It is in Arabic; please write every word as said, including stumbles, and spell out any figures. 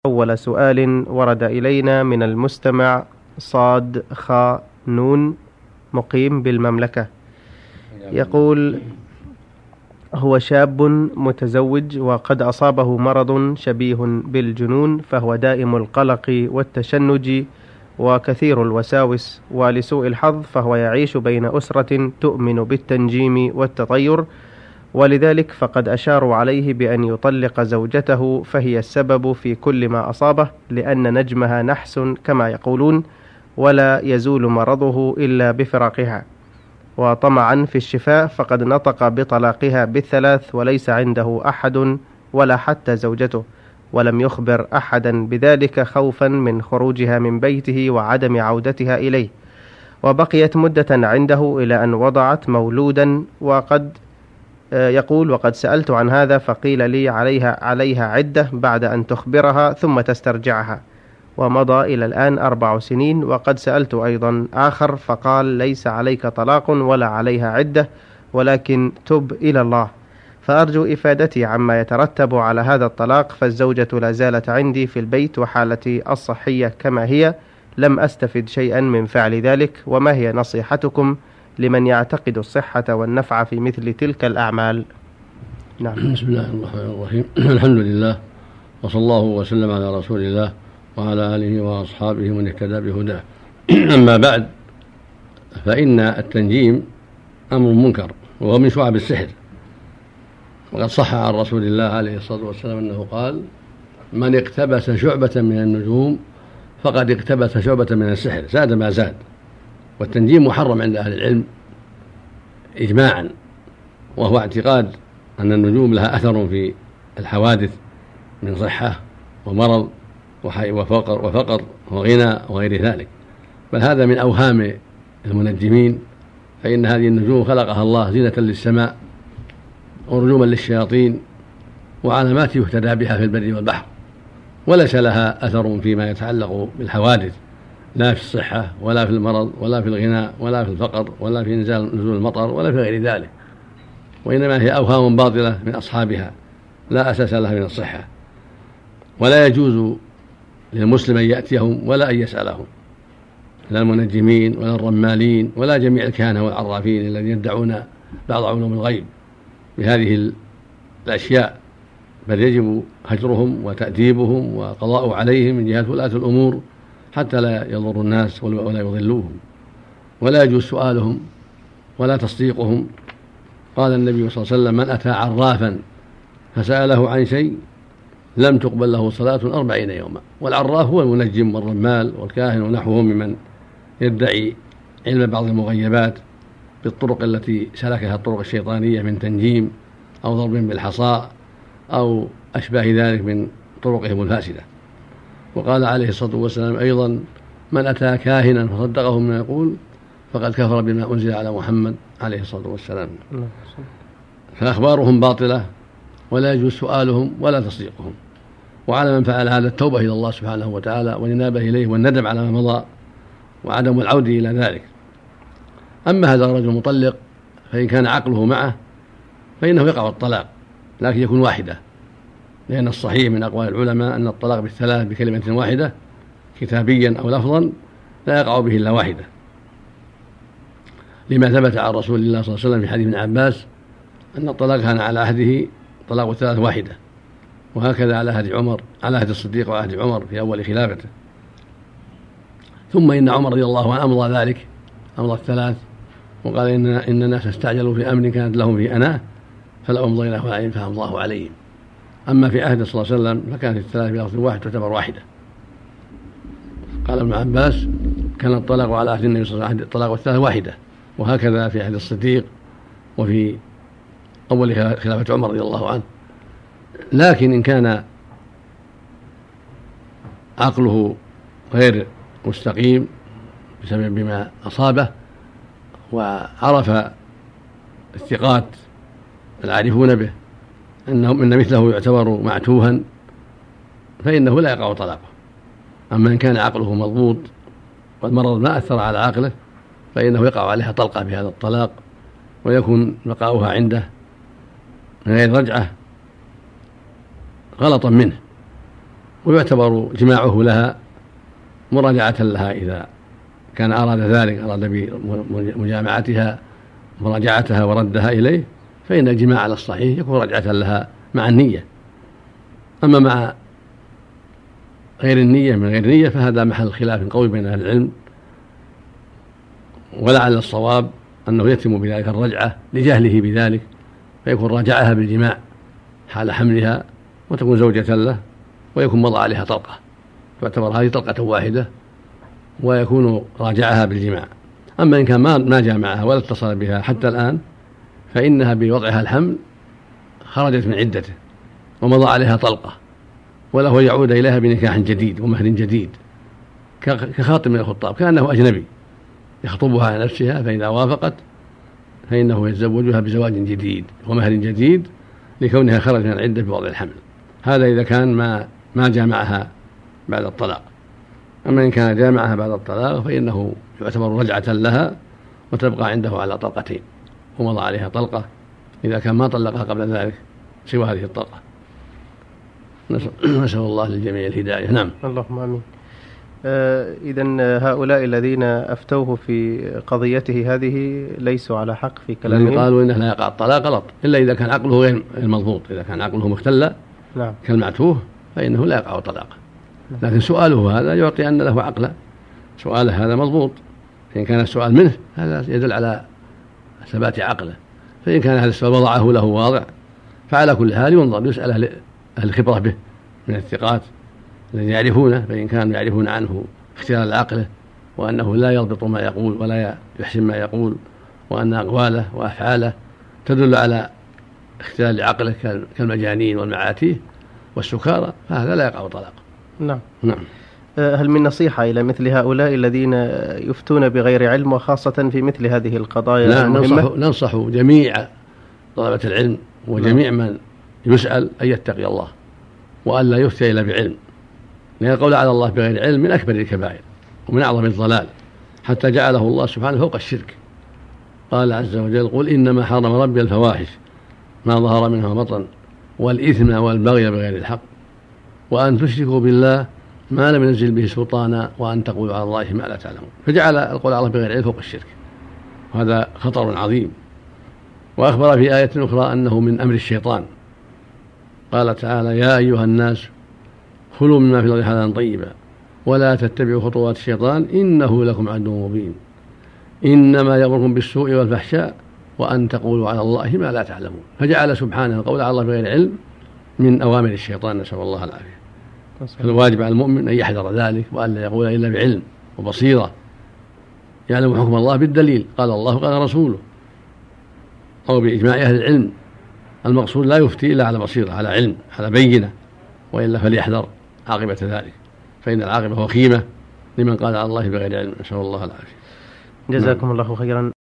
أول سؤال ورد إلينا من المستمع صاد خاء نون مقيم بالمملكة، يقول: هو شاب متزوج وقد أصابه مرض شبيه بالجنون، فهو دائم القلق والتشنج وكثير الوساوس، ولسوء الحظ فهو يعيش بين أسرة تؤمن بالتنجيم والتطير، ولذلك فقد أشاروا عليه بأن يطلق زوجته، فهي السبب في كل ما أصابه، لأن نجمها نحس كما يقولون، ولا يزول مرضه إلا بفراقها. وطمعا في الشفاء فقد نطق بطلاقها بالثلاث، وليس عنده أحد ولا حتى زوجته، ولم يخبر أحدا بذلك خوفا من خروجها من بيته وعدم عودتها إليه. وبقيت مدة عنده إلى أن وضعت مولودا، وقد يقول: وقد سألت عن هذا فقيل لي عليها عليها عدة بعد أن تخبرها ثم تسترجعها، ومضى إلى الآن أربع سنين. وقد سألت أيضا آخر فقال: ليس عليك طلاق ولا عليها عدة، ولكن تب إلى الله. فأرجو إفادتي عما يترتب على هذا الطلاق، فالزوجة لا زالت عندي في البيت وحالتي الصحية كما هي، لم أستفد شيئا من فعل ذلك، وما هي نصيحتكم لمن يعتقد الصحة والنفع في مثل تلك الأعمال؟ نعم. بسم الله الرحمن الرحيم. الحمد لله، وصلى الله وسلم على رسول الله وعلى آله وأصحابه من اهتدى بهداه. أما بعد، فإن التنجيم أمر منكر وهو من شعب السحر، وقد صح عن رسول الله عليه الصلاة والسلام أنه قال: من اقتبس شعبة من النجوم فقد اقتبس شعبة من السحر، زاد ما زاد. والتنجيم محرم عند أهل العلم إجماعا، وهو اعتقاد أن النجوم لها أثر في الحوادث من صحة ومرض وفقر, وفقر وغنى وغير ذلك، بل هذا من أوهام المنجمين، فإن هذه النجوم خلقها الله زينة للسماء ورجوما للشياطين وعلامات يهتدى بها في البر والبحر، وليس لها أثر فيما يتعلق بالحوادث، لا في الصحة ولا في المرض ولا في الغنى ولا في الفقر ولا في نزول المطر ولا في غير ذلك، وإنما هي أوهام باطلة من أصحابها لا أساس لها من الصحة. ولا يجوز للمسلم أن يأتيهم ولا أن يسألهم، لا المنجمين ولا الرمالين ولا جميع الكهنة والعرافين الذين يدعون بعض علوم الغيب بهذه الأشياء، بل يجب هجرهم وتأديبهم وقضاء عليهم من جهة ولاة الأمور حتى لا يضر الناس ولا يضلوهم. ولا يجوز سؤالهم ولا تصديقهم. قال النبي صلى الله عليه وسلم: من أتى عرافا فسأله عن شيء لم تقبل له صلاة أربعين يوما. والعراف هو المنجم والرمال والكاهن ونحوهم ممن يدعي علم بعض المغيبات بالطرق التي سلكها الطرق الشيطانية من تنجيم أو ضرب بالحصى أو أشباه ذلك من طرقهم الفاسدة. وقال عليه الصلاة والسلام أيضا: من أتى كاهنا فصدقه مما يقول فقد كفر بما أنزل على محمد عليه الصلاة والسلام. فأخبارهم باطلة ولا يجوز سؤالهم ولا تصديقهم. وعلى من فعل هذا التوبة إلى الله سبحانه وتعالى والإنابة إليه والندم على ما مضى وعدم العودة إلى ذلك. أما هذا الرجل المطلق فإن كان عقله معه فإنه يقع الطلاق، لكن يكون واحدة، لأن الصحيح من أقوال العلماء أن الطلاق بالثلاث بكلمة واحدة كتابيا أو لفظا لا يقع به إلا واحدة، لما ثبت عن رسول الله صلى الله عليه وسلم في حديث ابن عباس أن الطلاق كان على عهده طلاق الثلاث واحدة، وهكذا على عهد عمر على عهد الصديق وعهد عمر في أول خلافته. ثم إن عمر رضي الله عنه أمضى ذلك، أمضى الثلاث، وقال إن إن الناس استعجلوا في أمر كانت لهم في أناه فلا أمضيناه عليهم فأمضاه عليهم. أما في عهد صلى الله عليه وسلم فكانت الثلاث بلفظ واحد تعتبر واحدة. قال ابن عباس: كان الطلاق على عهد النبي صلى الله عليه وسلم الطلاق الثلاث واحدة، وهكذا في عهد الصديق وفي أول خلافة عمر رضي الله عنه. لكن إن كان عقله غير مستقيم بسبب بما أصابه، وعرف الثقات العارفون به أنهم إن مثله يعتبر معتوها فإنه لا يقع طلاقه. أما إن كان عقله مضبوط والمرض ما أثر على عقله فإنه يقع عليها طلقة بهذا الطلاق، ويكون بقاؤها عنده من غير رجعة غلطا منه، ويعتبر جماعه لها مراجعة لها إذا كان أراد ذلك، أراد بمجامعتها مراجعتها وردها إليه، فإن الجماع على الصحيح يكون رجعة لها مع النية. أما مع غير النية من غير نية فهذا محل خلاف قوي بين أهل العلم، ولعل الصواب أنه يتم بذلك الرجعة لجهله بذلك، فيكون راجعها بالجماع حال حملها وتكون زوجة له ويكون مضى عليها طلقة، تعتبر هذه طلقة واحدة ويكون راجعها بالجماع. أما إن كان ما جامعها ولا اتصل بها حتى الآن فإنها بوضعها الحمل خرجت من عدته ومضى عليها طلقة، وله يعود إليها بنكاح جديد ومهر جديد كخاطب من الخطاب، كأنه أجنبي يخطبها على نفسها، فإذا وافقت فإنه يتزوجها بزواج جديد ومهر جديد لكونها خرج من العدة بوضع الحمل. هذا إذا كان ما ما جامعها بعد الطلاق. أما إن كان جامعها بعد الطلاق فإنه يعتبر رجعة لها وتبقى عنده على طلقتين، ومضى عليها طلقة إذا كان ما طلقها قبل ذلك سوى هذه الطلقة. نسأل الله للجميع الهداية. نعم. اللهم آمين. آه إذن هؤلاء الذين أفتوه في قضيته هذه ليسوا على حق في كلامهم. قالوا إنه لا يقع الطلاق غلط إلا إذا كان عقله غير المضبوط، إذا كان عقله مختل نعم. كالمعتوه فإنه لا يقع الطلاق. لكن سؤاله هذا يعطي أن له عقلا، سؤاله هذا مضبوط، فإن كان السؤال منه هذا يدل على ثبات عقله، فإن كان هذا السؤال وضعه له واضع فعلى كل حال ينظر يسأل أهل الخبرة به من الثقات الذين يعرفونه، فإن كانوا يعرفون عنه اختلال عقله وأنه لا يضبط ما يقول ولا يحسن ما يقول، وأن أقواله وأفعاله تدل على اختلال عقله كالمجانين والمعاتيه والسكارى، فهذا لا يقع طلاق. نعم. نعم. هل من نصيحة إلى مثل هؤلاء الذين يفتون بغير علم وخاصة في مثل هذه القضايا لا المهمة؟ ننصح, ننصح جميع طلبة العلم وجميع من يسأل أن يتقي الله وأن لا يفتي إلا بعلم، لأن القول على الله بغير علم من أكبر الكبائر ومن أعظم الضلال، حتى جعله الله سبحانه فوق الشرك. قال عز وجل: قل إنما حرم ربي الفواحش ما ظهر منها بطن والإثم والبغي بغير الحق وأن تشركوا بالله ما لم ينزل به سلطانا وأن تقولوا على الله ما لا تعلمون. فجعل القول على الله بغير علم فوق الشرك، وهذا خطر عظيم. وأخبر في آية أخرى أنه من أمر الشيطان، قال تعالى: يا أيها الناس كلوا مما في الأرض حلالا طيبا ولا تتبعوا خطوات الشيطان إنه لكم عدو مبين إنما يأمركم بالسوء والفحشاء وأن تقولوا على الله ما لا تعلمون. فجعل سبحانه القول على الله بغير علم من أوامر الشيطان، نسأل الله العافية. فالواجب على المؤمن أن يحذر ذلك وأن لا يقول إلا بعلم وبصيرة، يعلم حكم الله بالدليل، قال الله قال رسوله، أو بإجماع أهل العلم. المقصود لا يفتي إلا على بصيرة، على علم، على بينة، وإلا فليحذر عاقبة ذلك، فإن العاقبة وخيمة لمن قال على الله بغير علم، نسأل الله العافية. جزاكم الله خيرا.